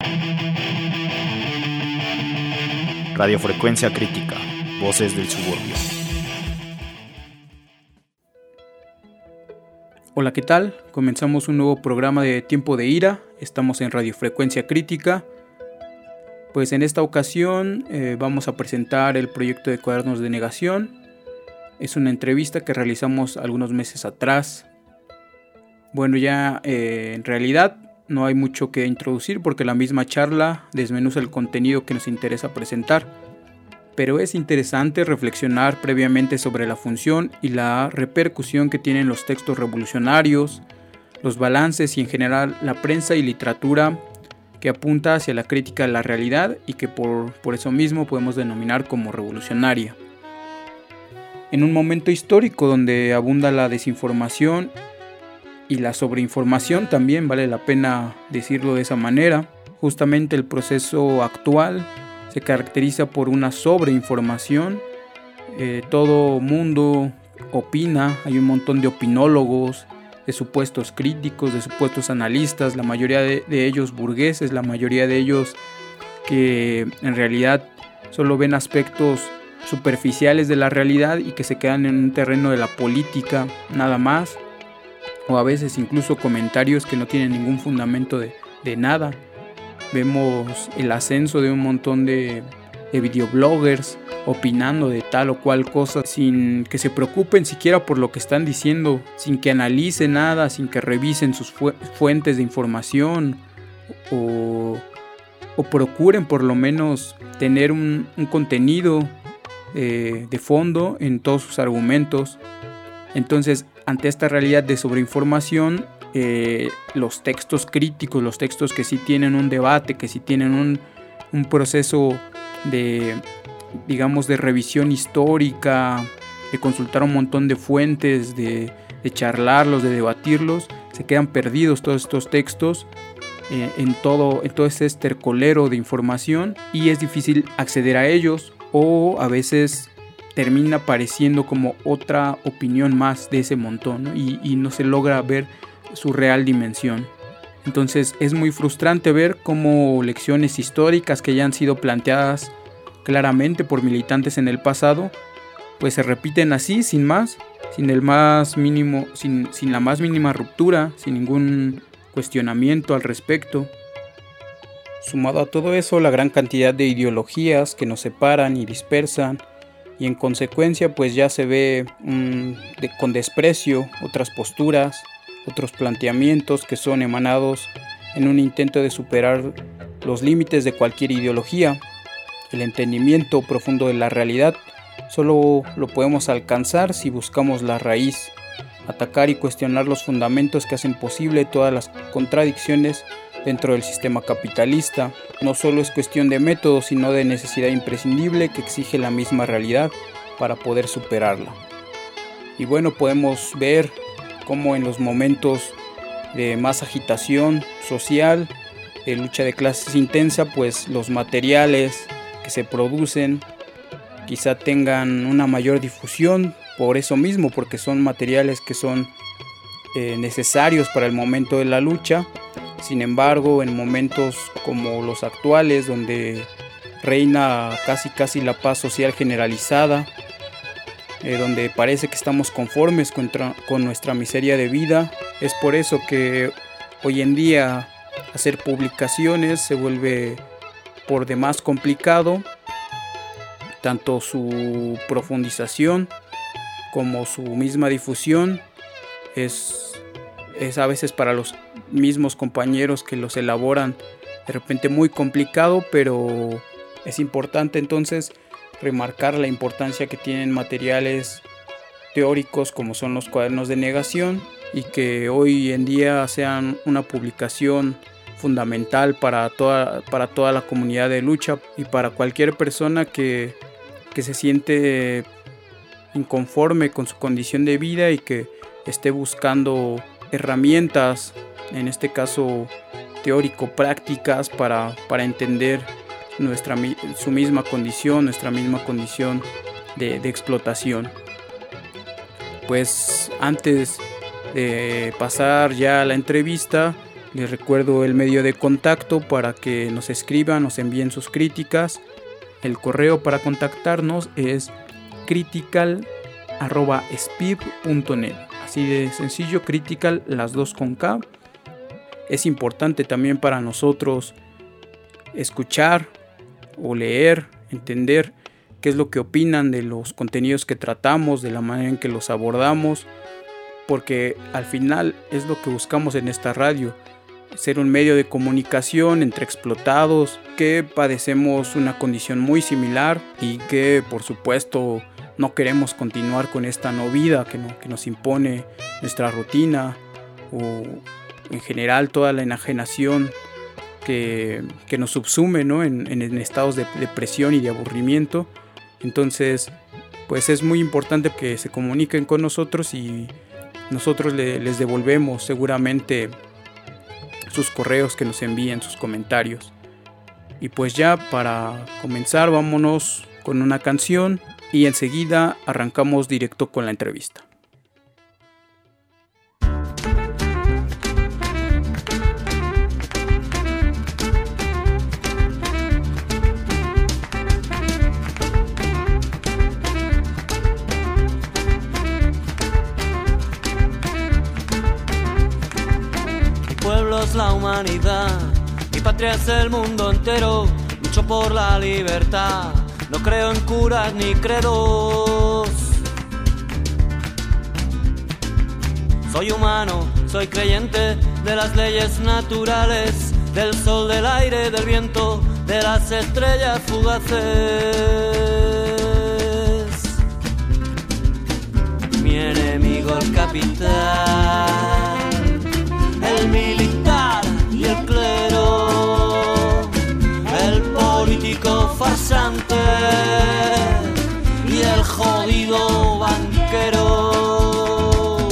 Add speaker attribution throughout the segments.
Speaker 1: Radiofrecuencia Crítica, Voces del Suburbio.
Speaker 2: Hola, ¿qué tal? Comenzamos un nuevo programa de Tiempo de Ira. Estamos en Radiofrecuencia Crítica. Pues en esta ocasión vamos a presentar el proyecto de Cuadernos de Negación. Es una entrevista que realizamos algunos meses atrás. Bueno, ya en realidad no hay mucho que introducir porque la misma charla desmenuza el contenido que nos interesa presentar. Pero es interesante reflexionar previamente sobre la función y la repercusión que tienen los textos revolucionarios, los balances y en general la prensa y literatura que apunta hacia la crítica de la realidad y que por eso mismo podemos denominar como revolucionaria. En un momento histórico donde abunda la desinformación y la sobreinformación, también vale la pena decirlo de esa manera, justamente el proceso actual se caracteriza por una sobreinformación. Todo mundo opina, hay un montón de opinólogos, de supuestos críticos, de supuestos analistas, la mayoría de ellos burgueses, la mayoría de ellos que en realidad solo ven aspectos superficiales de la realidad y que se quedan en un terreno de la política nada más, o a veces incluso comentarios que no tienen ningún fundamento de nada. Vemos el ascenso de un montón de videobloggers opinando de tal o cual cosa sin que se preocupen siquiera por lo que están diciendo, sin que analicen nada, sin que revisen sus fuentes de información o procuren por lo menos tener un contenido de fondo en todos sus argumentos. Entonces, ante esta realidad de sobreinformación, los textos críticos, los textos que sí tienen un debate, que sí tienen un proceso de revisión histórica, de consultar un montón de fuentes, de charlarlos, de debatirlos, se quedan perdidos todos estos textos en todo ese estercolero de información y es difícil acceder a ellos, o a veces termina apareciendo como otra opinión más de ese montón, ¿no? Y no se logra ver su real dimensión. Entonces es muy frustrante ver cómo lecciones históricas que ya han sido planteadas claramente por militantes en el pasado, pues se repiten así, sin más, sin la más mínima ruptura, sin ningún cuestionamiento al respecto. Sumado a todo eso, la gran cantidad de ideologías que nos separan y dispersan, y en consecuencia pues ya se ve con desprecio otras posturas, otros planteamientos que son emanados en un intento de superar los límites de cualquier ideología. El entendimiento profundo de la realidad solo lo podemos alcanzar si buscamos la raíz, atacar y cuestionar los fundamentos que hacen posible todas las contradicciones dentro del sistema capitalista. No solo es cuestión de método, sino de necesidad imprescindible que exige la misma realidad para poder superarla. Y bueno, podemos ver cómo en los momentos de más agitación social, de lucha de clases intensa, pues los materiales que se producen quizá tengan una mayor difusión por eso mismo, porque son materiales que son necesarios para el momento de la lucha. Sin embargo, en momentos como los actuales, donde reina casi la paz social generalizada, donde parece que estamos conformes con nuestra miseria de vida, es por eso que hoy en día hacer publicaciones se vuelve por demás complicado, tanto su profundización como su misma difusión es a veces para los mismos compañeros que los elaboran de repente muy complicado, pero es importante entonces remarcar la importancia que tienen materiales teóricos como son los cuadernos de negación, y que hoy en día sean una publicación fundamental para toda la comunidad de lucha y para cualquier persona que se siente inconforme con su condición de vida y que esté buscando herramientas, en este caso teórico-prácticas, para entender su misma condición, nuestra misma condición de explotación. Pues antes de pasar ya a la entrevista, Les recuerdo el medio de contacto para que nos escriban, nos envíen sus críticas. El correo para contactarnos es critical@spib.net. Así de sencillo, critical, las dos con K. Es importante también para nosotros escuchar o leer, entender qué es lo que opinan de los contenidos que tratamos, de la manera en que los abordamos, porque al final es lo que buscamos en esta radio, ser un medio de comunicación entre explotados que padecemos una condición muy similar y que por supuesto no queremos continuar con esta no vida que nos impone nuestra rutina o en general toda la enajenación que nos subsume, ¿no? en estados de depresión y de aburrimiento. Entonces pues es muy importante que se comuniquen con nosotros y nosotros les devolvemos seguramente sus correos, que nos envíen sus comentarios. Y pues ya para comenzar, vámonos con una canción y enseguida arrancamos directo con la entrevista.
Speaker 3: La humanidad, mi patria es el mundo entero, lucho por la libertad, no creo en curas ni credos. Soy humano, soy creyente de las leyes naturales, del sol, del aire, del viento, de las estrellas fugaces. Mi enemigo el capital, el militar y el clero, el político farsante y el jodido banquero.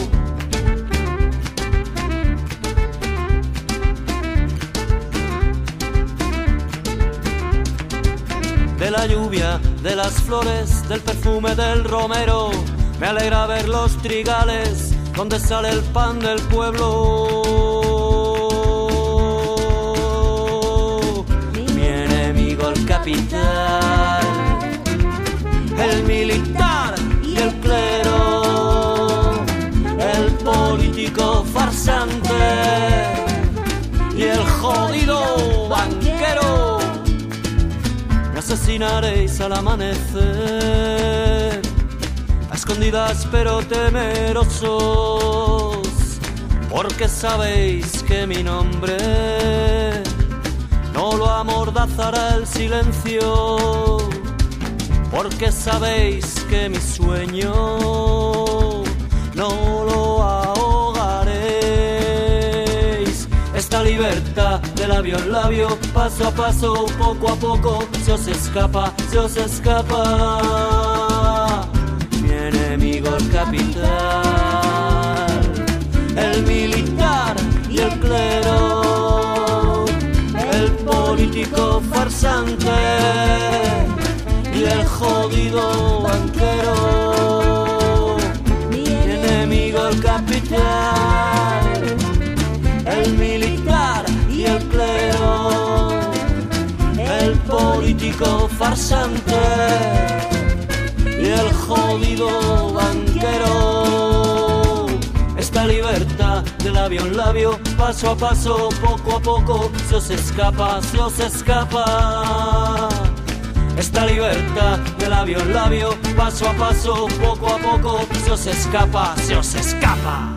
Speaker 3: De la lluvia, de las flores, del perfume del romero, me alegra ver los trigales donde sale el pan del pueblo. Mi enemigo el capital, el militar y el clero, el político farsante y el jodido banquero. Me asesinaréis al amanecer, a escondidas pero temerosos, porque sabéis que mi nombre no lo amordazará el silencio, porque sabéis que mi sueño no lo ahogaréis. Esta libertad de labio en labio, paso a paso, poco a poco, se os escapa, se os escapa. Mi enemigo el capital, el militar y el clero, el político farsante y el jodido banquero. Mi enemigo el capital, el militar y el clero, el político farsante y el jodido banquero. Esta libertad de labio en labio, paso a paso, poco a poco, se os escapa, se os escapa. Esta libertad de labio en labio, paso a paso, poco a poco, se os escapa, se os escapa.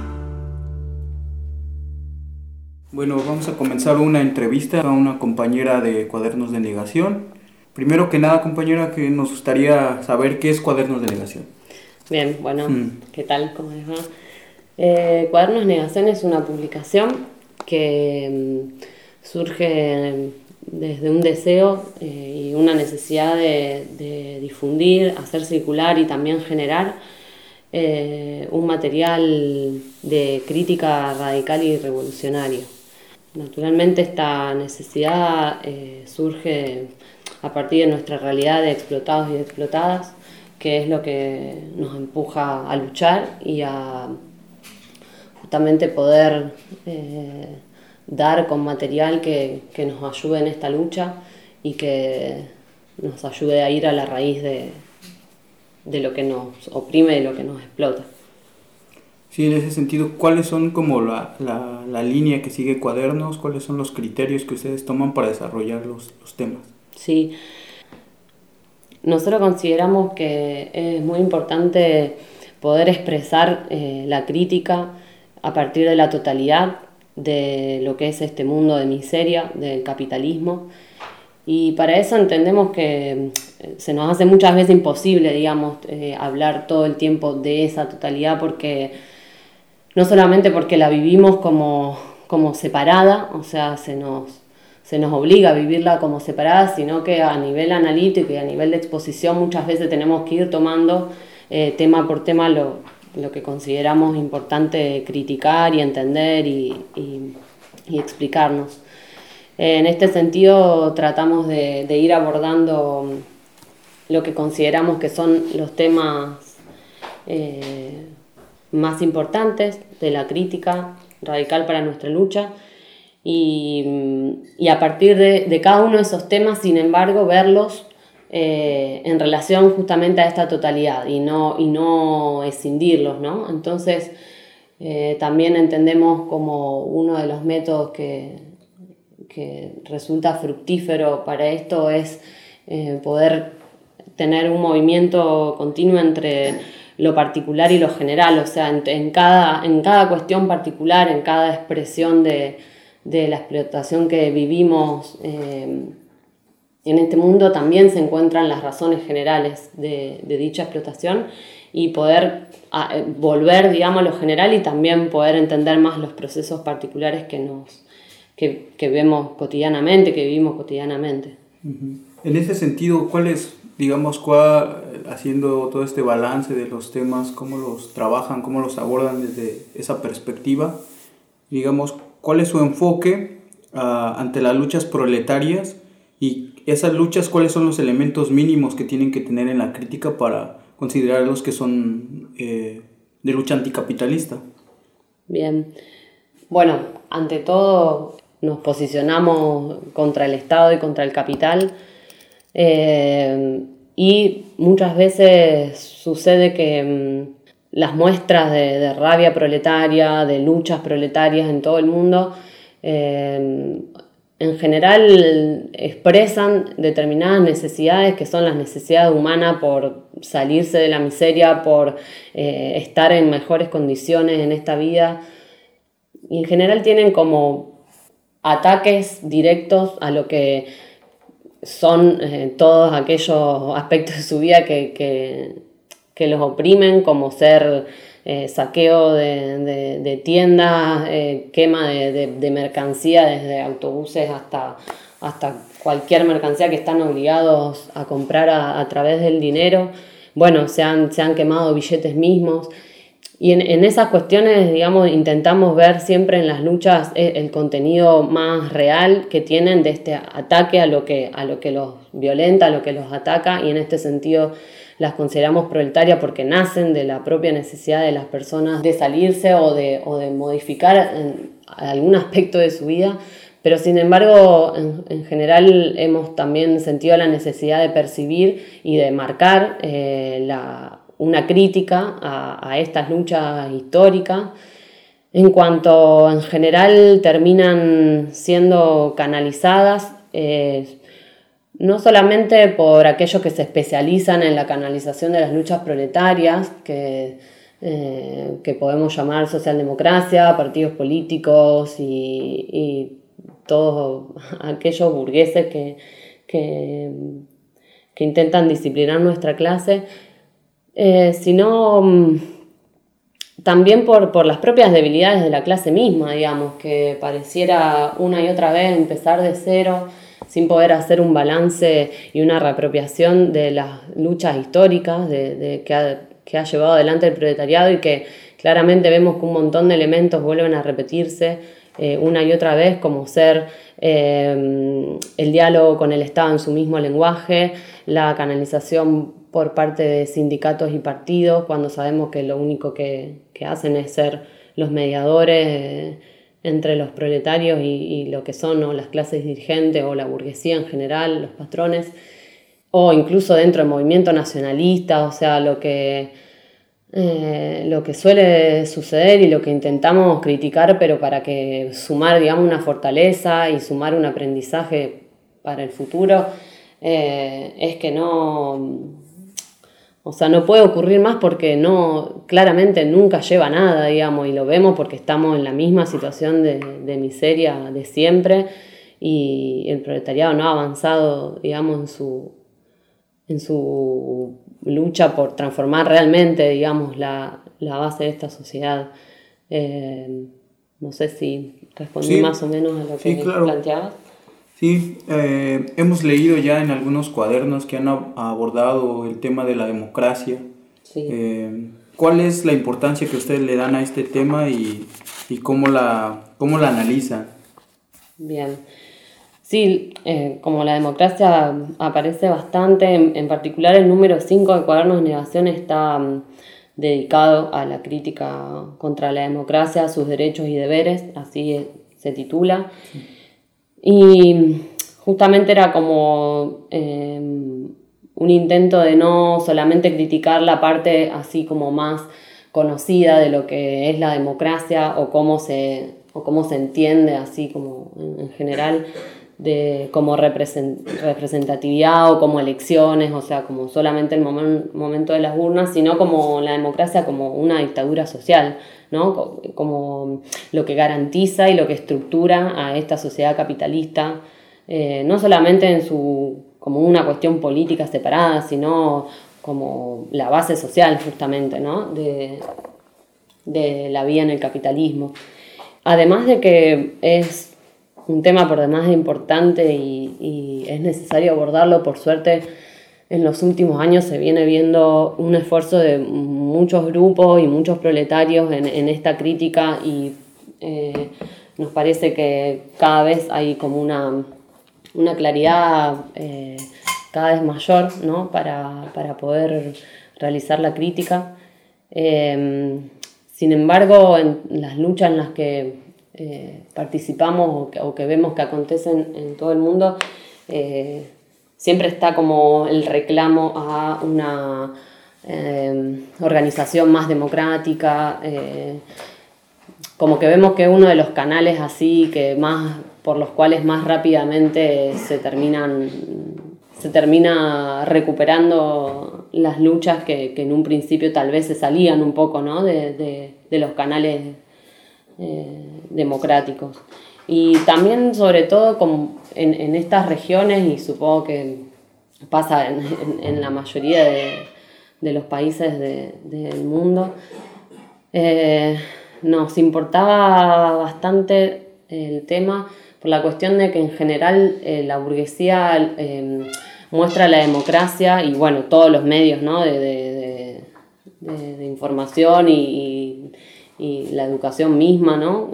Speaker 2: Bueno, vamos a comenzar una entrevista a una compañera de Cuadernos de Negación. Primero que nada, compañera, que nos gustaría saber qué es Cuadernos de Negación.
Speaker 4: Bien, bueno, ¿qué tal? ¿Cómo les va? Cuadernos de Negación es una publicación que surge desde un deseo y una necesidad de difundir, hacer circular y también generar un material de crítica radical y revolucionario. Naturalmente esta necesidad surge a partir de nuestra realidad de explotados y de explotadas, que es lo que nos empuja a luchar y a justamente poder dar con material que nos ayude en esta lucha y que nos ayude a ir a la raíz de lo que nos oprime, de lo que nos explota.
Speaker 2: Sí, en ese sentido, ¿cuáles son como la línea que sigue Cuadernos? ¿Cuáles son los criterios que ustedes toman para desarrollar los temas?
Speaker 4: Sí, nosotros consideramos que es muy importante poder expresar la crítica a partir de la totalidad de lo que es este mundo de miseria, del capitalismo, y para eso entendemos que se nos hace muchas veces imposible, digamos, hablar todo el tiempo de esa totalidad, porque no solamente porque la vivimos como separada, o sea, se nos obliga a vivirla como separada, sino que a nivel analítico y a nivel de exposición muchas veces tenemos que ir tomando tema por tema lo que consideramos importante criticar y entender y explicarnos. En este sentido tratamos de ir abordando lo que consideramos que son los temas más importantes de la crítica radical para nuestra lucha, y a partir de cada uno de esos temas, sin embargo, verlos en relación justamente a esta totalidad y no escindirlos, ¿no? Entonces, también entendemos como uno de los métodos que resulta fructífero para esto es poder tener un movimiento continuo entre lo particular y lo general, o sea, en cada cuestión particular, en cada expresión de la explotación que vivimos en este mundo, también se encuentran las razones generales de dicha explotación, y poder volver, digamos, a lo general y también poder entender más los procesos particulares que vemos cotidianamente, que vivimos cotidianamente.
Speaker 2: Uh-huh. En ese sentido, ¿cuál es, digamos, haciendo todo este balance de los temas, cómo los trabajan, cómo los abordan desde esa perspectiva, digamos, cuál es su enfoque ante las luchas proletarias, y esas luchas, cuáles son los elementos mínimos que tienen que tener en la crítica para considerarlos que son de lucha anticapitalista?
Speaker 4: Bien, bueno, ante todo nos posicionamos contra el Estado y contra el capital, y muchas veces sucede que las muestras de rabia proletaria, de luchas proletarias en todo el mundo, en general expresan determinadas necesidades que son las necesidades humanas por salirse de la miseria, por estar en mejores condiciones en esta vida, y en general tienen como ataques directos a lo que son todos aquellos aspectos de su vida que los oprimen, como ser saqueo de tiendas, quema de mercancía, desde autobuses hasta cualquier mercancía que están obligados a comprar a través del dinero. Bueno, se han quemado billetes mismos. Y en esas cuestiones, digamos, intentamos ver siempre en las luchas el contenido más real que tienen de este ataque a lo que los violenta, a lo que los ataca, y en este sentido las consideramos proletarias porque nacen de la propia necesidad de las personas de salirse o de modificar algún aspecto de su vida, pero sin embargo en general hemos también sentido la necesidad de percibir y de marcar una crítica a estas luchas históricas, en cuanto en general terminan siendo canalizadas no solamente por aquellos que se especializan en la canalización de las luchas proletarias, que podemos llamar socialdemocracia, partidos políticos y todos aquellos burgueses que intentan disciplinar nuestra clase, sino también por las propias debilidades de la clase misma, digamos, que pareciera una y otra vez empezar de cero, sin poder hacer un balance y una reapropiación de las luchas históricas que ha llevado adelante el proletariado, y que claramente vemos que un montón de elementos vuelven a repetirse una y otra vez, como ser el diálogo con el Estado en su mismo lenguaje, la canalización por parte de sindicatos y partidos, cuando sabemos que lo único que hacen es ser los mediadores entre los proletarios y lo que son, ¿no?, las clases dirigentes o la burguesía en general, los patrones, o incluso dentro del movimiento nacionalista, o sea, lo que suele suceder y lo que intentamos criticar, pero para que sumar, digamos, una fortaleza y sumar un aprendizaje para el futuro, es que no puede ocurrir más porque claramente nunca lleva nada, digamos, y lo vemos porque estamos en la misma situación de miseria de siempre, y el proletariado no ha avanzado, digamos, en su lucha por transformar realmente, digamos, la base de esta sociedad. No sé si respondí más o menos a lo que planteabas.
Speaker 2: Sí, hemos leído ya en algunos cuadernos que han abordado el tema de la democracia. Sí. ¿Cuál es la importancia que ustedes le dan a este tema y cómo la analizan?
Speaker 4: Bien. Sí, como la democracia aparece bastante, en particular el número 5 de Cuadernos de Negación está dedicado a la crítica contra la democracia, sus derechos y deberes, así se titula. Sí. Y justamente era como un intento de no solamente criticar la parte así como más conocida de lo que es la democracia o cómo se entiende así como en general, como representatividad o como elecciones, o sea, como solamente el momento de las urnas, sino como la democracia como una dictadura social, ¿no? Como lo que garantiza y lo que estructura a esta sociedad capitalista, no solamente como una cuestión política separada, sino como la base social justamente, ¿no?, de la vida en el capitalismo. Además de que es un tema por demás importante y es necesario abordarlo, por suerte en los últimos años se viene viendo un esfuerzo de muchos grupos y muchos proletarios en esta crítica, y nos parece que cada vez hay como una claridad cada vez mayor, ¿no?, para poder realizar la crítica. Sin embargo, en las luchas en las que participamos o que vemos que acontecen en todo el mundo, siempre está como el reclamo a una organización más democrática, como que vemos que uno de los canales así que más, por los cuales más rápidamente se termina recuperando las luchas que en un principio tal vez se salían un poco, ¿no?, de los canales democráticos. Y también, sobre todo, como en estas regiones, y supongo que pasa en la mayoría de los países del mundo, nos importaba bastante el tema por la cuestión de que en general la burguesía muestra la democracia y bueno, todos los medios, ¿no?, de información y la educación misma, ¿no?,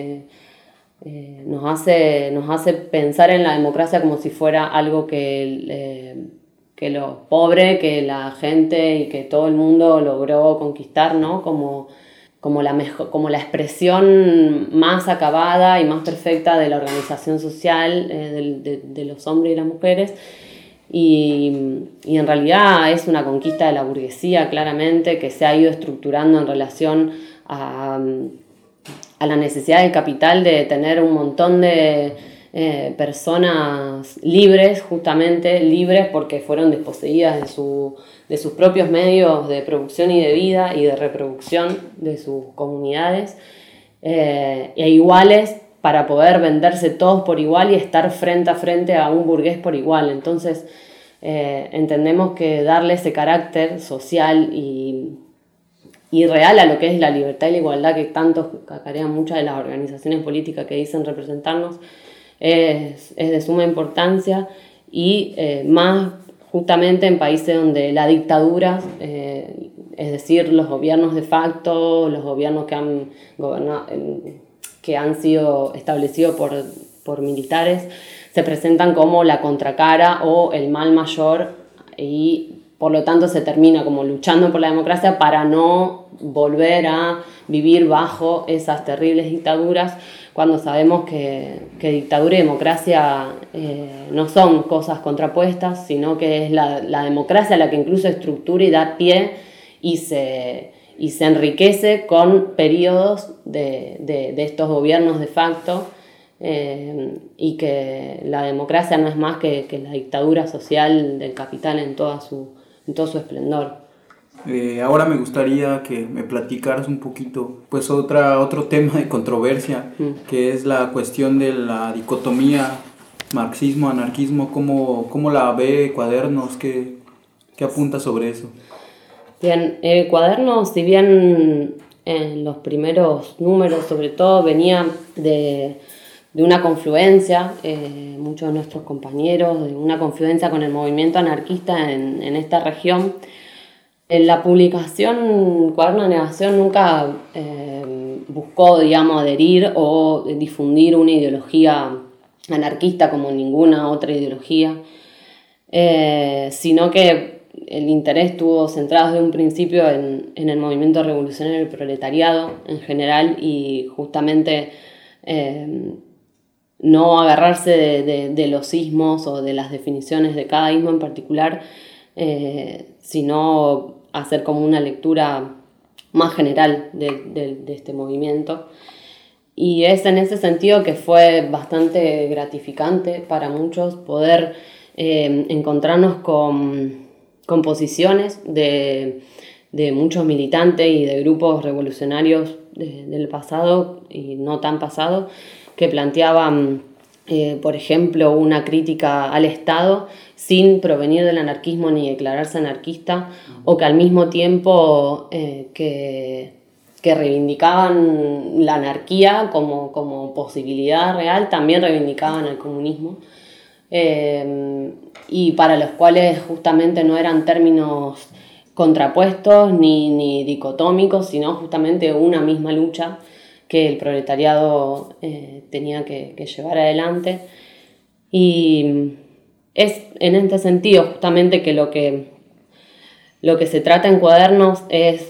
Speaker 4: nos hace pensar en la democracia como si fuera algo que los pobres, que la gente y que todo el mundo logró conquistar, ¿no?, como la expresión más acabada y más perfecta de la organización social de los hombres y las mujeres. Y en realidad es una conquista de la burguesía, claramente, que se ha ido estructurando en relación a la necesidad del capital de tener un montón de personas libres, justamente libres porque fueron desposeídas de sus propios medios de producción y de vida y de reproducción de sus comunidades, e iguales para poder venderse todos por igual y estar frente a frente a un burgués por igual. Entonces entendemos que darle ese carácter social y real a lo que es la libertad y la igualdad que tanto cacarean muchas de las organizaciones políticas que dicen representarnos es de suma importancia, y más justamente en países donde la dictadura, es decir, los gobiernos de facto, los gobiernos que han gobernado, que han sido establecidos por militares, se presentan como la contracara o el mal mayor, y por lo tanto se termina como luchando por la democracia para no volver a vivir bajo esas terribles dictaduras, cuando sabemos que dictadura y democracia no son cosas contrapuestas, sino que es la democracia la que incluso estructura y da pie y se enriquece con periodos de estos gobiernos de facto, y que la democracia no es más que la dictadura social del capital en todo su esplendor.
Speaker 2: Ahora me gustaría que me platicaras un poquito, pues otro tema de controversia, que es la cuestión de la dicotomía marxismo-anarquismo. ¿Cómo la ve Cuadernos? ¿Qué apunta sobre eso?
Speaker 4: Bien, Cuadernos, si bien en los primeros números sobre todo venía de una confluencia, muchos de nuestros compañeros, de una confluencia con el movimiento anarquista en esta región. En la publicación Cuaderno de Negación nunca buscó, digamos, adherir o difundir una ideología anarquista como ninguna otra ideología, sino que el interés estuvo centrado desde un principio en el movimiento revolucionario del proletariado en general, y justamente no agarrarse de los ismos o de las definiciones de cada ismo en particular, sino hacer como una lectura más general de este movimiento. Y es en ese sentido que fue bastante gratificante para muchos poder encontrarnos con posiciones de muchos militantes y de grupos revolucionarios del pasado y no tan pasado, que planteaban, por ejemplo, una crítica al Estado sin provenir del anarquismo ni declararse anarquista, o que al mismo tiempo que reivindicaban la anarquía como posibilidad real, también reivindicaban el comunismo, y para los cuales justamente no eran términos contrapuestos ni dicotómicos, sino justamente una misma lucha que el proletariado tenía que llevar adelante. Y es en este sentido justamente que lo que se trata en Cuadernos es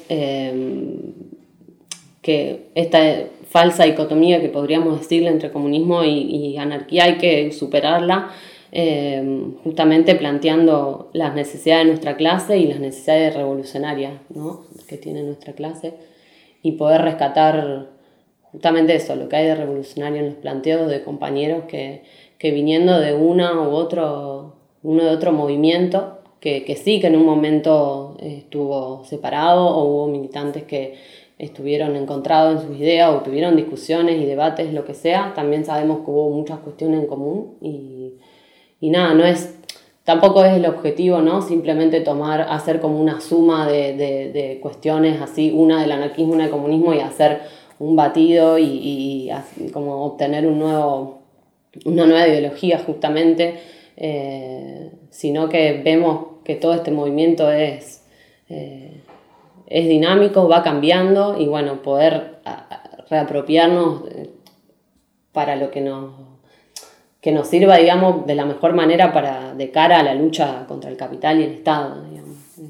Speaker 4: que esta falsa dicotomía que podríamos decirle entre comunismo y anarquía hay que superarla, justamente planteando las necesidades de nuestra clase y las necesidades revolucionarias, ¿no?, que tiene nuestra clase, y poder rescatar justamente eso, lo que hay de revolucionario en los planteos de compañeros que viniendo de uno de otro movimiento, que sí que en un momento estuvo separado, o hubo militantes que estuvieron encontrados en sus ideas o tuvieron discusiones y debates, lo que sea. También sabemos que hubo muchas cuestiones en común y nada, tampoco es el objetivo, ¿no?, simplemente hacer como una suma de cuestiones así, una del anarquismo, una del comunismo, y hacer un batido y como obtener una nueva ideología justamente, sino que vemos que todo este movimiento es dinámico, va cambiando, y bueno, poder reapropiarnos para lo que nos sirva, digamos, de la mejor manera de cara a la lucha contra el capital y el Estado, digamos.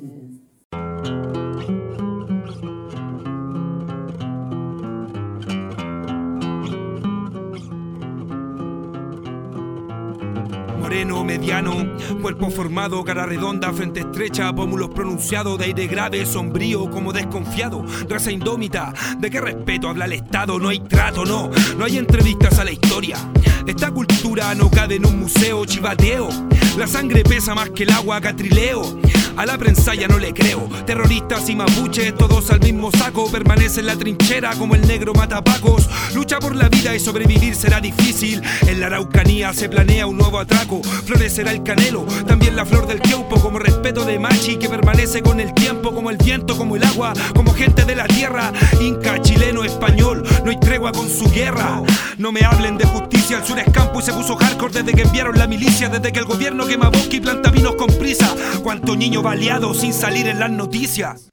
Speaker 5: Moreno, mediano, cuerpo formado, cara redonda, frente estrecha, pómulos pronunciados, de aire grave, sombrío, como desconfiado, raza indómita. ¿De qué respeto habla el Estado? No hay trato, no hay entrevistas a la historia. Esta cultura no cabe en un museo, chivateo. La sangre pesa más que el agua, catrileo. A la prensa ya no le creo. Terroristas y mapuches, todos al mismo saco. Permanece en la trinchera como el negro matapacos. Lucha por la vida y sobrevivir será difícil. En la Araucanía se planea un nuevo atraco. Florecerá el canelo, también la flor del queupo, como respeto de machi que permanece con el tiempo, como el viento, como el agua, como gente de la tierra. Inca, chileno, español, no hay tregua con su guerra. No me hablen de justicia, el sur es campo y se puso hardcore desde que enviaron la milicia, desde que el gobierno quema bosque y planta vinos con prisa. Cuánto niño baleado sin salir en las noticias.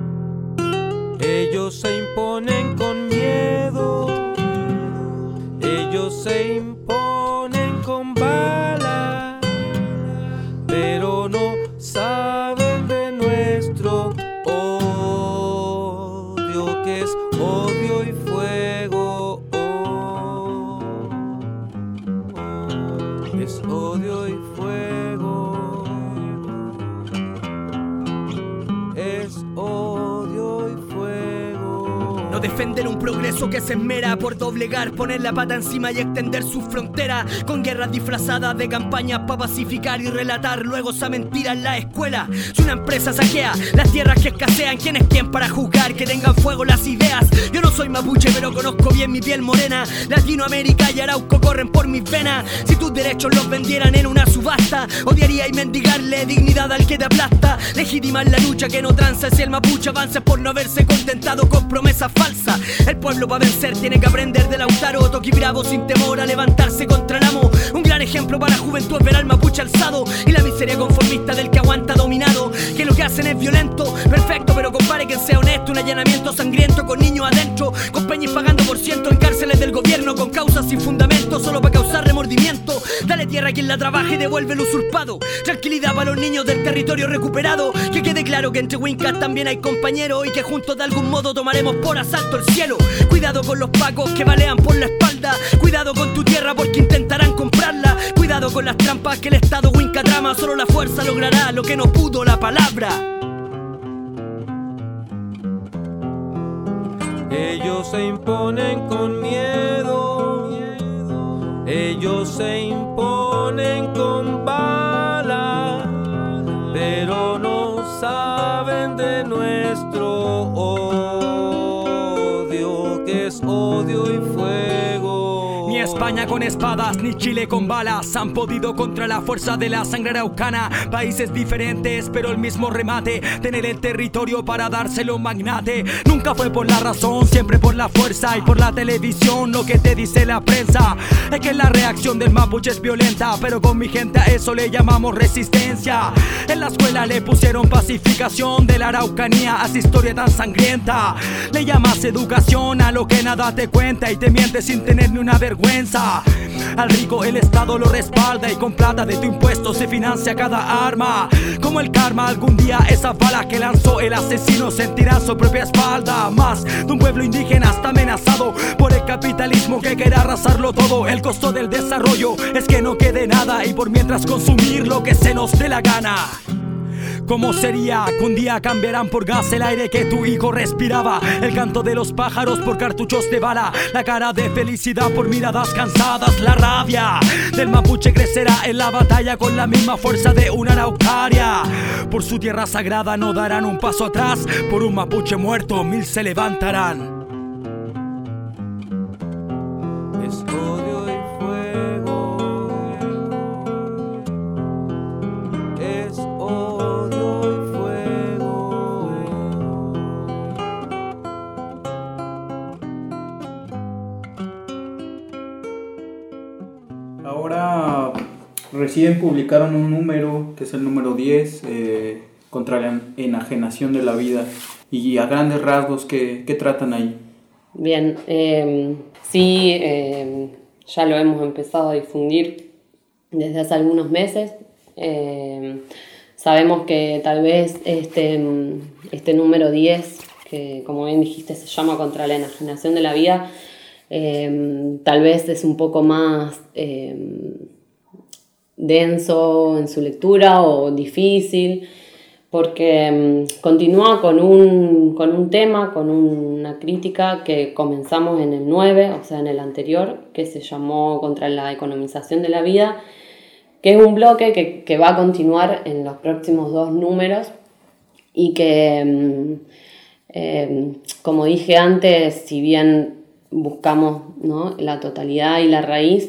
Speaker 3: Ellos se imponen con miedo, ellos se imponen con bala, pero no saben de nuestro odio, que es odio y fuego.
Speaker 6: defender un progreso que se esmera por doblegar, poner la pata encima y extender su frontera, con guerras disfrazadas de campañas para pacificar y relatar luego esa mentira en la escuela. Si una empresa saquea las tierras que escasean, ¿quién es quién para juzgar que tengan fuego las ideas? Yo no soy mapuche, pero conozco bien mi piel morena. Latinoamérica y Arauco corren por mis venas. Si tus derechos los vendieran en una subasta, odiaría y mendigarle dignidad al que te aplasta. Legitimar la lucha que no tranza si el mapuche avanza por no haberse contentado con promesas falsas. El pueblo para vencer tiene que aprender de Lautaro, Toqui Bravo sin temor a levantarse contra el amo. Un gran ejemplo para la juventud es ver al mapuche alzado y la miseria conformista del que aguanta dominado, que lo que hacen es violento, perfecto, pero compare que sea honesto. Un allanamiento sangriento con niños adentro, con peñas pagando por ciento en cárceles del gobierno, con causas sin fundamento, solo para causar remordimiento. Dale tierra a quien la trabaje y devuelve lo usurpado. Tranquilidad para los niños del territorio recuperado. Que quede claro que entre Wincas también hay compañeros y que juntos de algún modo tomaremos por asalto el cielo. Cuidado con los pacos que balean por la espalda. Cuidado con tu tierra porque intentarán comprarla. Cuidado con las trampas que el Estado Winca trama. Solo la fuerza logrará lo que no pudo la palabra.
Speaker 3: Ellos se imponen con miedo, ellos se imponen con bala, pero no saben de nuestro odio, que es odio y fuego.
Speaker 6: Ni España con espadas, ni Chile con balas han podido contra la fuerza de la sangre araucana. Países diferentes, pero el mismo remate: tener el territorio para dárselo a un magnate. Nunca fue por la razón, siempre por la fuerza. Y por la televisión lo que te dice la prensa es que la reacción del mapuche es violenta, pero con mi gente a eso le llamamos resistencia. En la escuela le pusieron pacificación de la Araucanía a esa historia tan sangrienta. Le llamas educación a lo que nada te cuenta y te mientes sin tener ni una vergüenza. Al rico el Estado lo respalda y con plata de tu impuesto se financia cada arma. Como el karma, algún día esas balas que lanzó el asesino sentirán su propia espalda. Más de un pueblo indígena está amenazado por el capitalismo que quiere arrasarlo todo. El costo del desarrollo es que no quede nada y por mientras consumir lo que se nos dé la gana. ¿Cómo sería que un día cambiarán por gas el aire que tu hijo respiraba? El canto de los pájaros por cartuchos de bala, la cara de felicidad por miradas cansadas. La rabia del mapuche crecerá en la batalla con la misma fuerza de una araucaria. Por su tierra sagrada no darán un paso atrás, por un mapuche muerto 1000 se levantarán.
Speaker 3: Es odio y fuego, es odio y fuego.
Speaker 2: Ahora recién publicaron un número, que es el número 10, contra la enajenación de la vida. Y a grandes rasgos, ¿qué tratan ahí?
Speaker 4: Bien, sí, ya lo hemos empezado a difundir desde hace algunos meses. Sabemos que tal vez este número 10, que como bien dijiste se llama contra la enajenación de la vida, tal vez es un poco más denso en su lectura o difícil, porque continúa con un tema, con una crítica que comenzamos en el 9, o sea en el anterior, que se llamó Contra la economización de la vida, que es un bloque que va a continuar en los próximos 2 números y que, como dije antes, si bien buscamos, ¿no?, la totalidad y la raíz,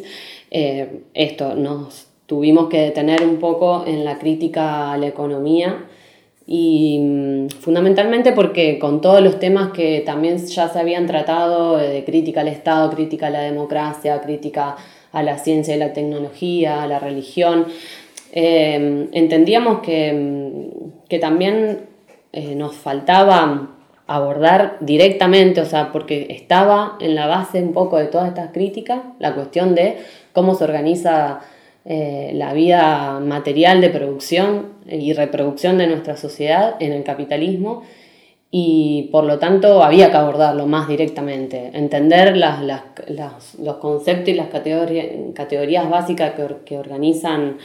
Speaker 4: nos tuvimos que detener un poco en la crítica a la economía y fundamentalmente porque con todos los temas que también ya se habían tratado, de crítica al Estado, crítica a la democracia, crítica a la ciencia y la tecnología, a la religión, entendíamos que también nos faltaba abordar directamente, o sea, porque estaba en la base un poco de todas estas críticas la cuestión de cómo se organiza la vida material de producción y reproducción de nuestra sociedad en el capitalismo, y por lo tanto había que abordarlo más directamente, entender los conceptos y las categorías básicas que organizan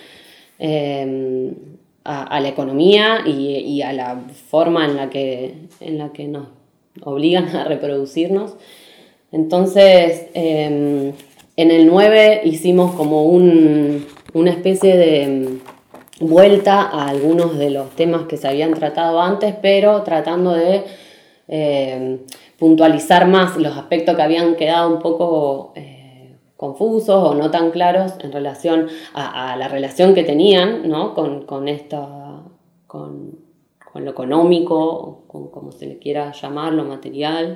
Speaker 4: a la economía y a la forma en la que obligan a reproducirnos. Entonces, en el 9 hicimos como una especie de vuelta a algunos de los temas que se habían tratado antes, pero tratando de puntualizar más los aspectos que habían quedado un poco confusos o no tan claros en relación a la relación que tenían, ¿no? con lo económico, con como se le quiera llamar, lo material.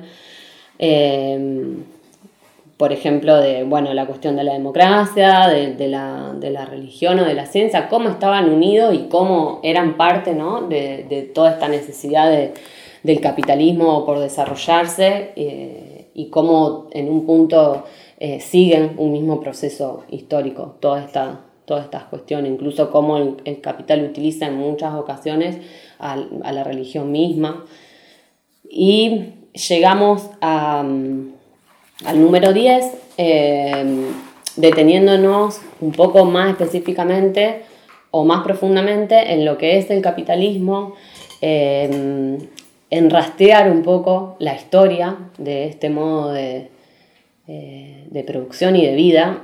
Speaker 4: Por ejemplo, la cuestión de la democracia, de la religión o de la ciencia, cómo estaban unidos y cómo eran parte, ¿no? de toda esta necesidad del capitalismo por desarrollarse y cómo en un punto siguen un mismo proceso histórico, todas estas cuestiones, incluso cómo el capital utiliza en muchas ocasiones a la religión misma. Y llegamos al número 10, deteniéndonos un poco más específicamente o más profundamente en lo que es el capitalismo, en rastrear un poco la historia de este modo de producción y de vida.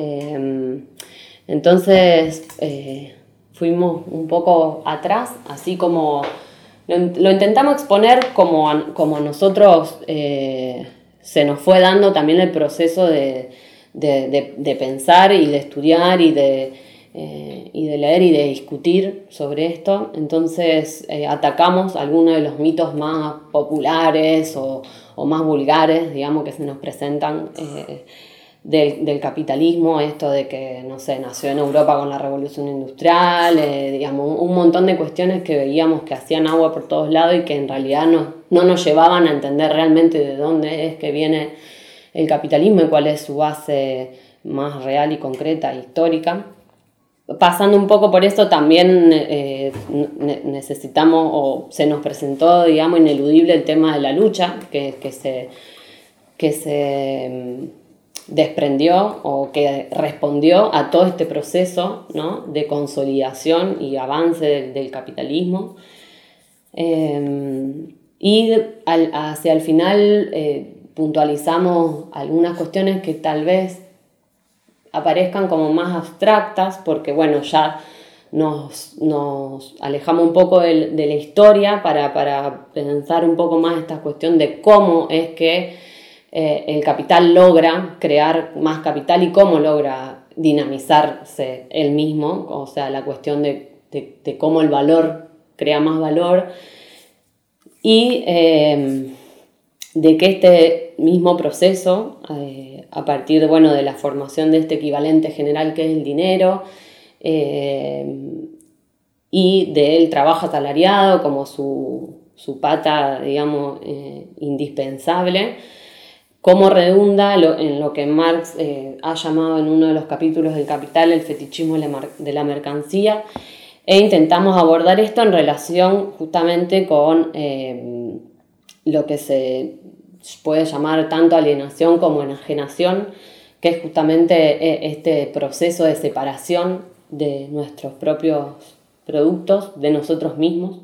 Speaker 4: Entonces fuimos un poco atrás, así como lo intentamos exponer como a nosotros se nos fue dando también el proceso de pensar y de estudiar y de leer y de discutir sobre esto. Entonces atacamos algunos de los mitos más populares o más vulgares, digamos, que se nos presentan del capitalismo, esto de que, no sé, nació en Europa con la Revolución Industrial, digamos, un montón de cuestiones que veíamos que hacían agua por todos lados y que en realidad no nos llevaban a entender realmente de dónde es que viene el capitalismo y cuál es su base más real y concreta e histórica. Pasando un poco por eso también necesitamos, o se nos presentó, digamos, ineludible el tema de la lucha que se desprendió o que respondió a todo este proceso, ¿no? de consolidación y avance del capitalismo. Y hacia el final puntualizamos algunas cuestiones que tal vez aparezcan como más abstractas, porque bueno, ya nos alejamos un poco de la historia para pensar un poco más esta cuestión de cómo es que el capital logra crear más capital y cómo logra dinamizarse él mismo, o sea, la cuestión de cómo el valor crea más valor y de que este mismo proceso, a partir de la formación de este equivalente general que es el dinero y del trabajo asalariado como su pata, digamos, indispensable, cómo redunda en lo que Marx ha llamado en uno de los capítulos del Capital el fetichismo de la mercancía, e intentamos abordar esto en relación justamente con lo que se puede llamar tanto alienación como enajenación, que es justamente este proceso de separación de nuestros propios productos, de nosotros mismos,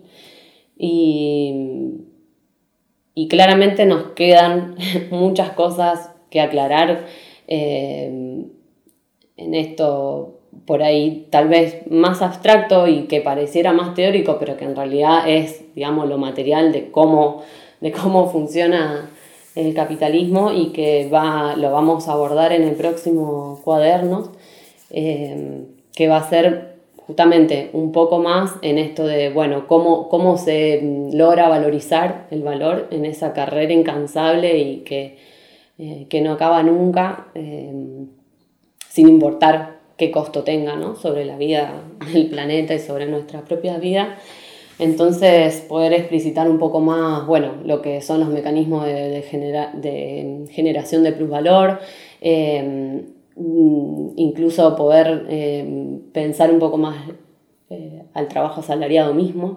Speaker 4: y claramente nos quedan muchas cosas que aclarar en esto por ahí tal vez más abstracto y que pareciera más teórico, pero que en realidad es, digamos, lo material de cómo funciona el capitalismo y que lo vamos a abordar en el próximo cuaderno, que va a ser justamente un poco más en esto de, cómo se logra valorizar el valor en esa carrera incansable y que no acaba nunca, sin importar qué costo tenga, ¿no? sobre la vida del planeta y sobre nuestra propia vida. Entonces, poder explicitar un poco más, lo que son los mecanismos de generación de plusvalor, incluso poder pensar un poco más al trabajo asalariado mismo,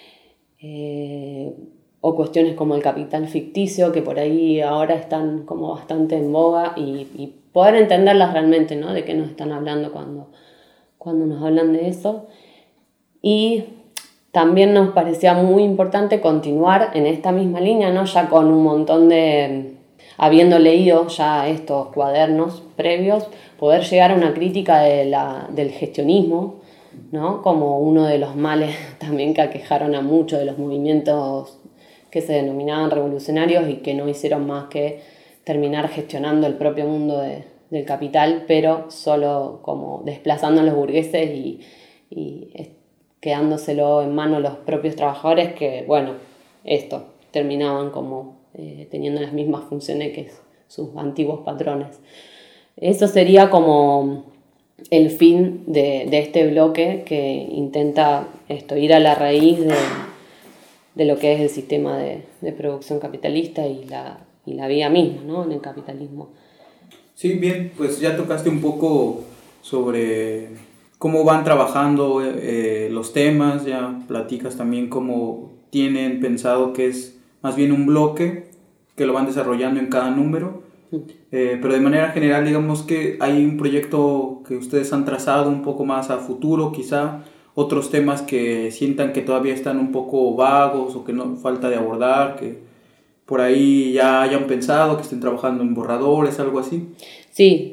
Speaker 4: o cuestiones como el capital ficticio, que por ahí ahora están como bastante en boga, y poder entenderlas realmente, ¿no? De qué nos están hablando cuando nos hablan de eso. Y también nos parecía muy importante continuar en esta misma línea, ¿no? Ya con un montón de... habiendo leído ya estos cuadernos previos, poder llegar a una crítica del gestionismo, ¿no? Como uno de los males también que aquejaron a muchos de los movimientos que se denominaban revolucionarios y que no hicieron más que terminar gestionando el propio mundo del capital, pero solo como desplazando a los burgueses y quedándoselo en manos los propios trabajadores que, bueno, terminaban como teniendo las mismas funciones que sus antiguos patrones. Eso sería como el fin de este bloque que intenta ir a la raíz de lo que es el sistema de producción capitalista y la vía misma, ¿no? En el capitalismo.
Speaker 2: Sí, bien, pues ya tocaste un poco sobre cómo van trabajando los temas, ya platicas también cómo tienen pensado que es más bien un bloque que lo van desarrollando en cada número, pero de manera general digamos que hay un proyecto que ustedes han trazado un poco más a futuro, quizá otros temas que sientan que todavía están un poco vagos o que no falta de abordar, que por ahí ya hayan pensado, que estén trabajando en borradores, algo así.
Speaker 4: Sí.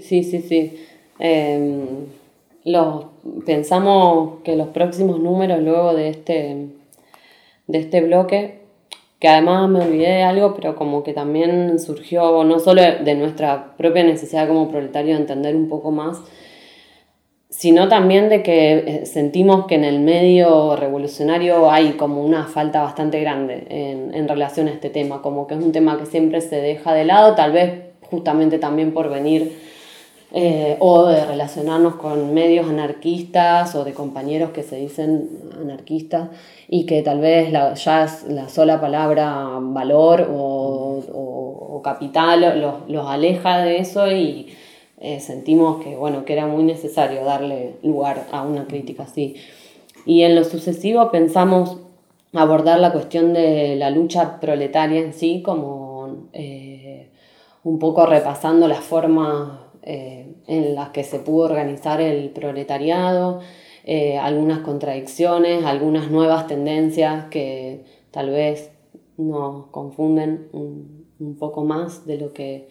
Speaker 4: Pensamos que los próximos números luego de este bloque, que además me olvidé de algo, pero como que también surgió no solo de nuestra propia necesidad como proletario de entender un poco más, sino también de que sentimos que en el medio revolucionario hay como una falta bastante grande en relación a este tema, como que es un tema que siempre se deja de lado, tal vez justamente también por venir o de relacionarnos con medios anarquistas o de compañeros que se dicen anarquistas y que tal vez ya la sola palabra valor o capital los aleja de eso y sentimos que era muy necesario darle lugar a una crítica así. Y en lo sucesivo pensamos abordar la cuestión de la lucha proletaria en sí, como un poco repasando las formas en las que se pudo organizar el proletariado, algunas contradicciones, algunas nuevas tendencias que tal vez nos confunden un poco más de lo que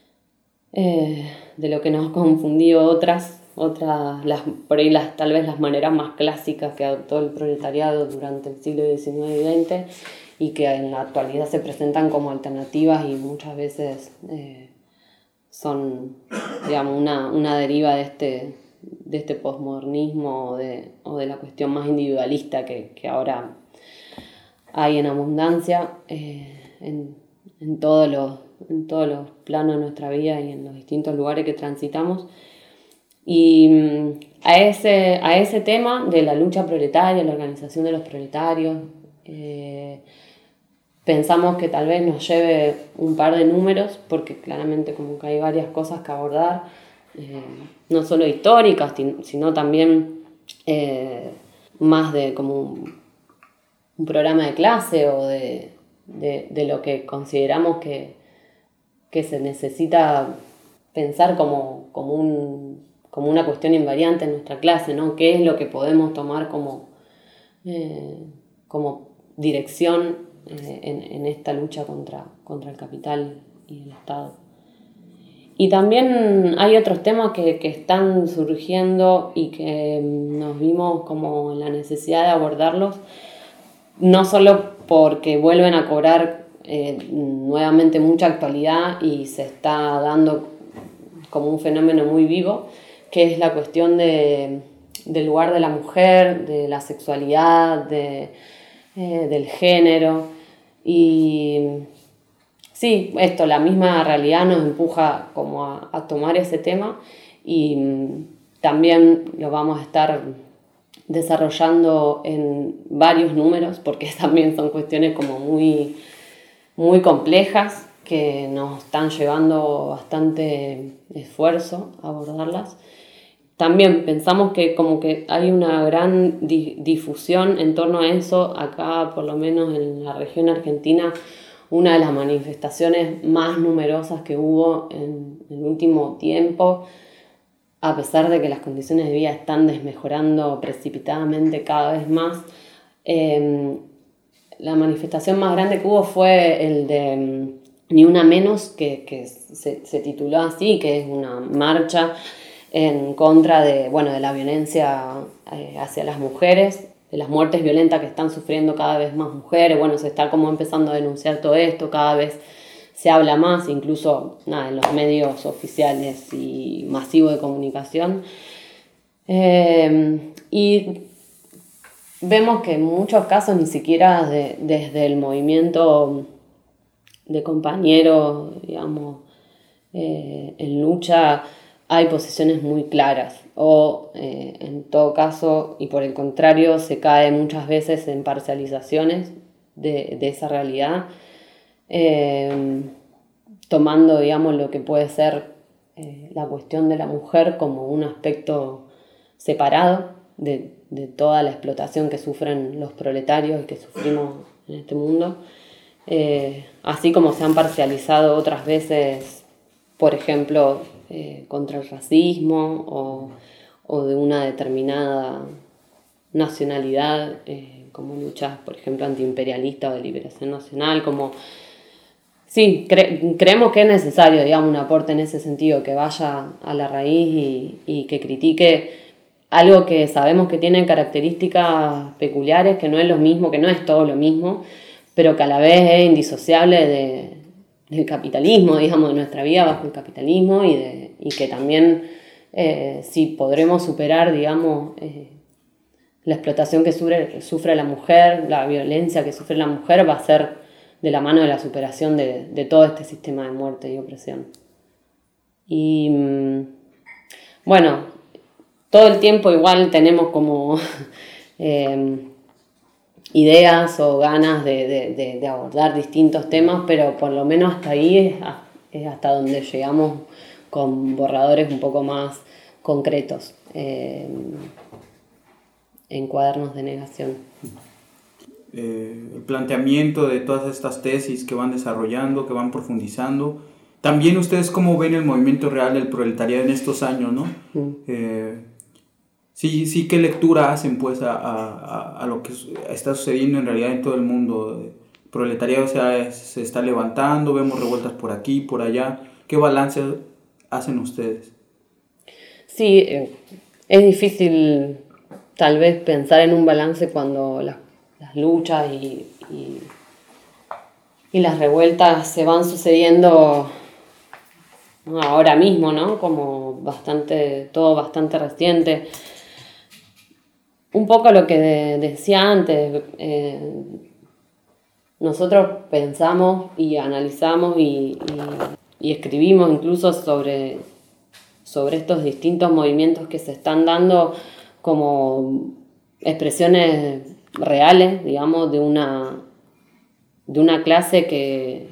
Speaker 4: nos confundió otras por ahí tal vez las maneras más clásicas que adoptó el proletariado durante el siglo XIX y XX y que en la actualidad se presentan como alternativas y muchas veces son, digamos, una deriva de este posmodernismo o de la cuestión más individualista que ahora hay en abundancia en todos los planos de nuestra vida y en los distintos lugares que transitamos. Y a ese tema de la lucha proletaria, la organización de los proletarios, pensamos que tal vez nos lleve un par de números, porque claramente como que hay varias cosas que abordar, no solo históricas, sino también más de como un programa de clase o de lo que consideramos que se necesita pensar como una cuestión invariante en nuestra clase, ¿no? ¿Qué es lo que podemos tomar como dirección en esta lucha contra el capital y el Estado? Y también hay otros temas que están surgiendo y que nos vimos como en la necesidad de abordarlos, no solo porque vuelven a cobrar nuevamente mucha actualidad y se está dando como un fenómeno muy vivo, que es la cuestión del lugar de la mujer, de la sexualidad, del género. Y sí, la misma realidad nos empuja como a tomar ese tema y también lo vamos a estar desarrollando en varios números porque también son cuestiones como muy, muy complejas que nos están llevando bastante esfuerzo a abordarlas. También pensamos que como que hay una gran difusión en torno a eso. Acá, por lo menos en la región argentina, una de las manifestaciones más numerosas que hubo en el último tiempo, a pesar de que las condiciones de vida están desmejorando precipitadamente cada vez más, La manifestación más grande que hubo fue el de Ni Una Menos, que se tituló así, que es una marcha en contra de la violencia hacia las mujeres, de las muertes violentas que están sufriendo cada vez más mujeres. Se está como empezando a denunciar todo esto, cada vez se habla más, incluso en los medios oficiales y masivos de comunicación. Y vemos que en muchos casos ni siquiera desde el movimiento de compañeros, digamos, en lucha hay posiciones muy claras, o en todo caso, y por el contrario, se cae muchas veces en parcializaciones de esa realidad, tomando, digamos, lo que puede ser la cuestión de la mujer como un aspecto separado de toda la explotación que sufren los proletarios y que sufrimos en este mundo, así como se han parcializado otras veces, por ejemplo, contra el racismo o de una determinada nacionalidad, como luchas, por ejemplo, antiimperialista o de liberación nacional, como... Sí, creemos que es necesario, digamos, un aporte en ese sentido, que vaya a la raíz y que critique algo que sabemos que tiene características peculiares, que no es lo mismo, que no es todo lo mismo, pero que a la vez es indisociable del capitalismo, digamos, de nuestra vida bajo el capitalismo, y que también si podremos superar, digamos, la explotación que sufre la mujer, la violencia que sufre la mujer, va a ser de la mano de la superación de todo este sistema de muerte y opresión. Y todo el tiempo igual tenemos como ideas o ganas de abordar distintos temas, pero por lo menos hasta ahí es hasta donde llegamos con borradores un poco más concretos en Cuadernos de Negación.
Speaker 2: El planteamiento de todas estas tesis que van desarrollando, que van profundizando. También ustedes cómo ven el movimiento real del proletariado en estos años, ¿no? Sí, ¿qué lectura hacen pues a lo que está sucediendo en realidad en todo el mundo? El proletariado se está levantando, vemos revueltas por aquí, por allá. ¿Qué balance hacen ustedes?
Speaker 4: Sí, es difícil tal vez pensar en un balance cuando las luchas y las revueltas se van sucediendo ahora mismo, ¿no? Como todo bastante reciente. Un poco lo que decía antes, nosotros pensamos y analizamos y escribimos incluso sobre estos distintos movimientos que se están dando como expresiones reales, digamos, de una clase que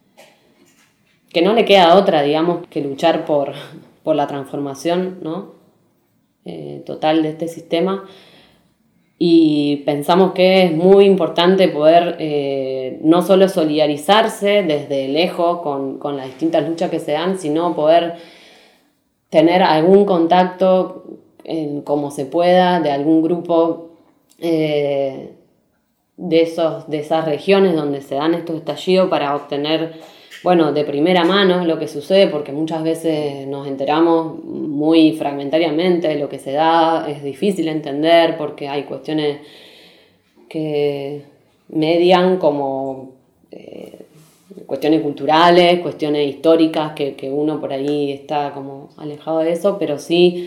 Speaker 4: no le queda otra, digamos, que luchar por la transformación, ¿no? Total de este sistema. Y pensamos que es muy importante poder no solo solidarizarse desde lejos con las distintas luchas que se dan, sino poder tener algún contacto como se pueda de algún grupo de esas regiones donde se dan estos estallidos, para obtener, de primera mano lo que sucede, porque muchas veces nos enteramos muy fragmentariamente de lo que se da, es difícil entender porque hay cuestiones que median como cuestiones culturales, cuestiones históricas, que uno por ahí está como alejado de eso, pero sí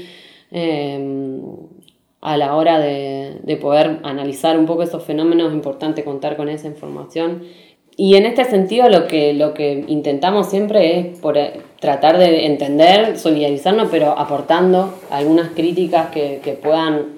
Speaker 4: a la hora de poder analizar un poco esos fenómenos es importante contar con esa información. Y en este sentido lo que intentamos siempre es tratar de entender, solidarizarnos, pero aportando algunas críticas que puedan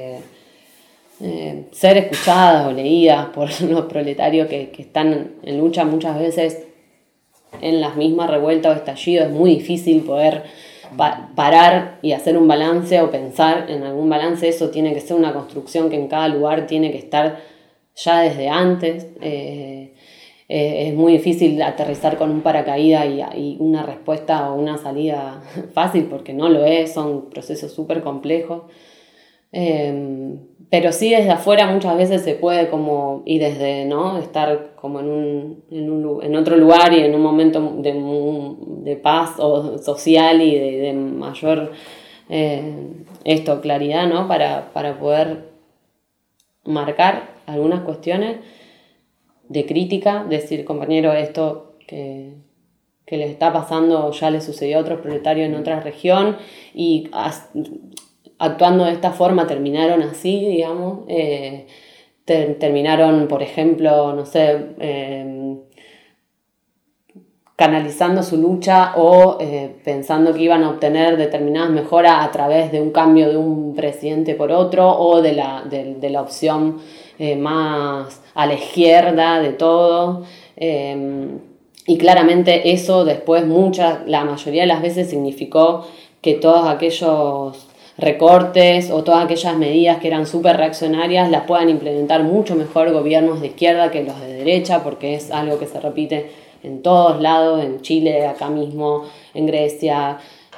Speaker 4: ser escuchadas o leídas por los proletarios que están en lucha muchas veces en las mismas revueltas o estallidos. Es muy difícil poder parar y hacer un balance o pensar en algún balance. Eso tiene que ser una construcción que en cada lugar tiene que estar ya desde antes. Es muy difícil aterrizar con un paracaídas y una respuesta o una salida fácil, porque no lo es, son procesos súper complejos. Pero sí desde afuera muchas veces se puede como, y desde, ¿no?, estar como en otro lugar y en un momento de paz o social y de mayor claridad, ¿no?, para poder marcar algunas cuestiones de crítica, decir, compañero, esto que le está pasando ya le sucedió a otros proletarios en otra región y actuando de esta forma terminaron así, digamos, terminaron, por ejemplo, no sé, canalizando su lucha o pensando que iban a obtener determinadas mejoras a través de un cambio de un presidente por otro o de la opción más a la izquierda de todo. Y claramente eso después la mayoría de las veces significó que todos aquellos recortes o todas aquellas medidas que eran súper reaccionarias las puedan implementar mucho mejor gobiernos de izquierda que los de derecha, porque es algo que se repite en todos lados, en Chile, acá mismo, en Grecia.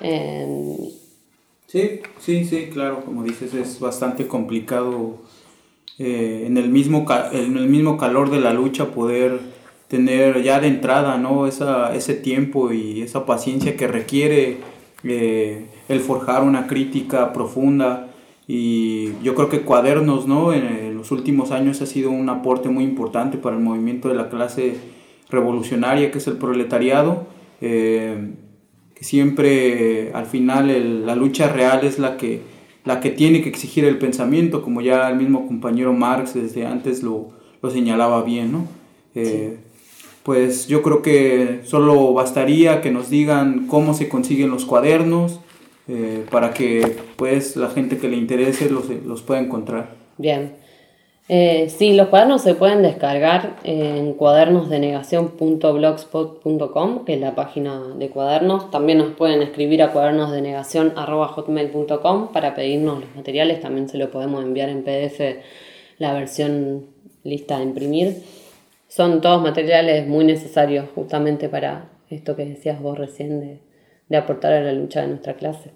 Speaker 2: Sí, claro, como dices, es bastante complicado en el mismo calor de la lucha poder tener ya de entrada, ¿no?, ese tiempo y esa paciencia que requiere el forjar una crítica profunda. Y yo creo que Cuadernos, ¿no?, en los últimos años ha sido un aporte muy importante para el movimiento de la clase revolucionaria, que es el proletariado, que siempre al final la lucha real es la que tiene que exigir el pensamiento, como ya el mismo compañero Marx desde antes lo señalaba bien, ¿no?
Speaker 4: Sí.
Speaker 2: Pues yo creo que solo bastaría que nos digan cómo se consiguen los cuadernos para que pues la gente que le interese los pueda encontrar.
Speaker 4: Bien. Sí, los cuadernos se pueden descargar en cuadernosdenegacion.blogspot.com, que es la página de cuadernos. También nos pueden escribir a cuadernosdenegacion@hotmail.com para pedirnos los materiales. También se lo podemos enviar en PDF, la versión lista de imprimir. Son todos materiales muy necesarios justamente para esto que decías vos recién de aportar a la lucha de nuestra clase.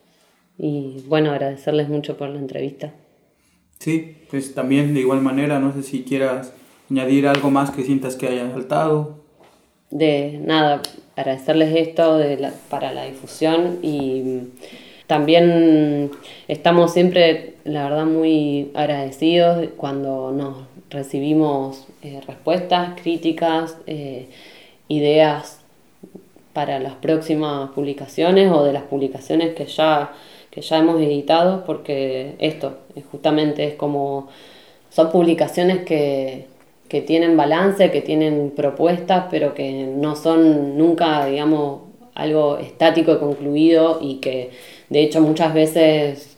Speaker 4: Y bueno, agradecerles mucho por la entrevista.
Speaker 2: Sí, pues también de igual manera, no sé si quieras añadir algo más que sientas que haya faltado.
Speaker 4: De nada, agradecerles esto para la difusión y también estamos siempre, la verdad, muy agradecidos cuando nos recibimos respuestas, críticas, ideas para las próximas publicaciones o de las publicaciones que ya hemos editado, porque esto justamente es como, son publicaciones que tienen balance, que tienen propuestas, pero que no son nunca, digamos, algo estático y concluido, y que de hecho muchas veces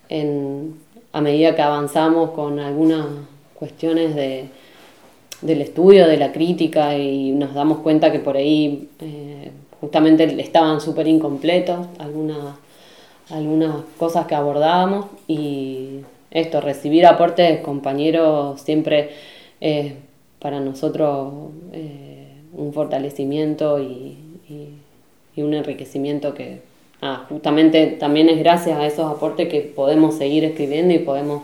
Speaker 4: a medida que avanzamos con algunas cuestiones del estudio, de la crítica, y nos damos cuenta que por ahí justamente estaban súper incompletos algunas cosas que abordábamos, y recibir aportes de compañeros siempre es para nosotros un fortalecimiento y un enriquecimiento que justamente también es gracias a esos aportes que podemos seguir escribiendo y podemos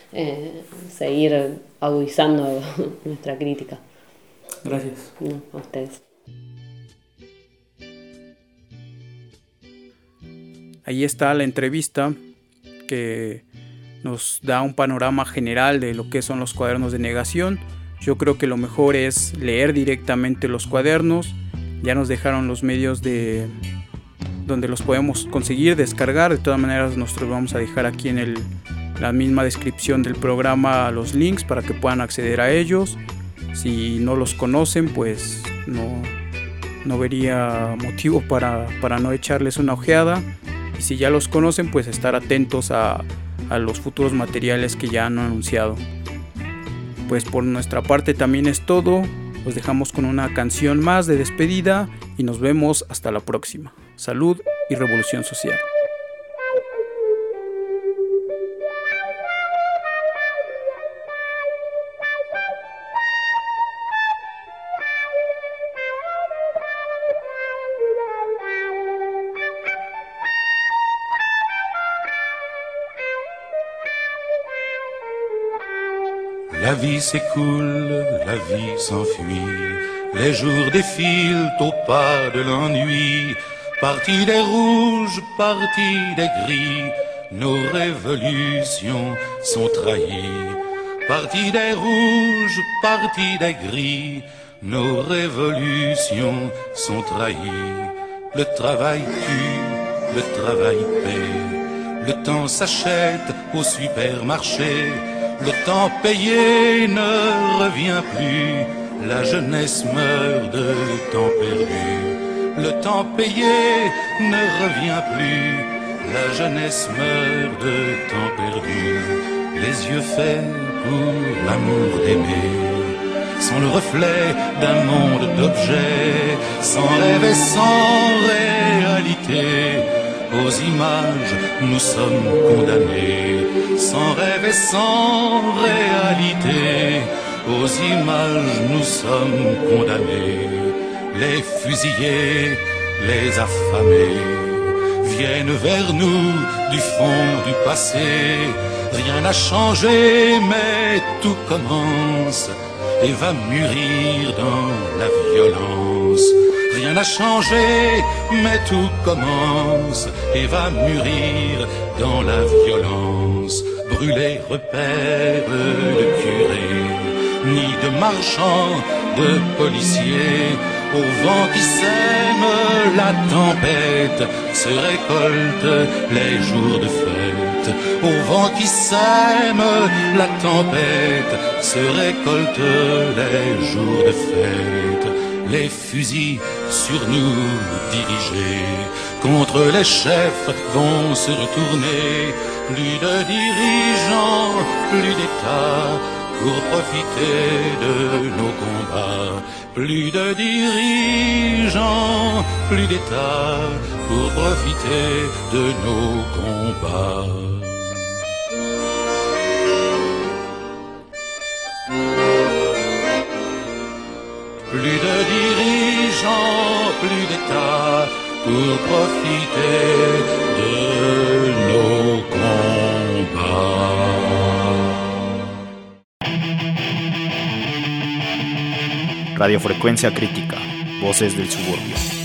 Speaker 4: seguir agudizando nuestra crítica.
Speaker 2: Gracias.
Speaker 4: No, a ustedes.
Speaker 2: Ahí está la entrevista que nos da un panorama general de lo que son los cuadernos de negación. Yo creo que lo mejor es leer directamente los cuadernos. Ya nos dejaron los medios donde los podemos conseguir, descargar. De todas maneras, nosotros vamos a dejar aquí en la misma descripción del programa los links para que puedan acceder a ellos. Si no los conocen, pues no vería motivo para no echarles una ojeada. Y si ya los conocen, pues estar atentos a los futuros materiales que ya han anunciado. Pues por nuestra parte también es todo. Los dejamos con una canción más de despedida y nos vemos hasta la próxima. Salud y revolución social.
Speaker 7: La vie s'écoule, la vie s'enfuit, les jours défilent au pas de l'ennui. Parti des rouges, parti des gris, nos révolutions sont trahies. Parti des rouges, parti des gris, nos révolutions sont trahies. Le travail tue, le travail paie, le temps s'achète au supermarché. Le temps payé ne revient plus, la jeunesse meurt de temps perdu. Le temps payé ne revient plus, la jeunesse meurt de temps perdu. Les yeux faits pour l'amour d'aimer sont le reflet d'un monde d'objets, sans rêve et sans réalité. Aux images nous sommes condamnés, sans rêve et sans réalité. Aux images nous sommes condamnés. Les fusillés, les affamés viennent vers nous du fond du passé. Rien n'a changé mais tout commence et va mûrir dans la violence. Rien n'a changé mais tout commence et va mûrir dans la violence. Brûler repères de curés, ni de marchands, de policiers. Au vent qui sème la tempête se récoltent les jours de fête. Au vent qui sème la tempête se récoltent les jours de fête. Les fusils sur nous dirigés contre les chefs vont se retourner. Plus de dirigeants, plus d'États pour profiter de nos combats. Plus de dirigeants, plus d'États pour profiter de nos combats. Plus de dirigeants, plus d'États pour profiter de nos combats.
Speaker 1: Radiofrecuencia Crítica, Voces del Suburbio.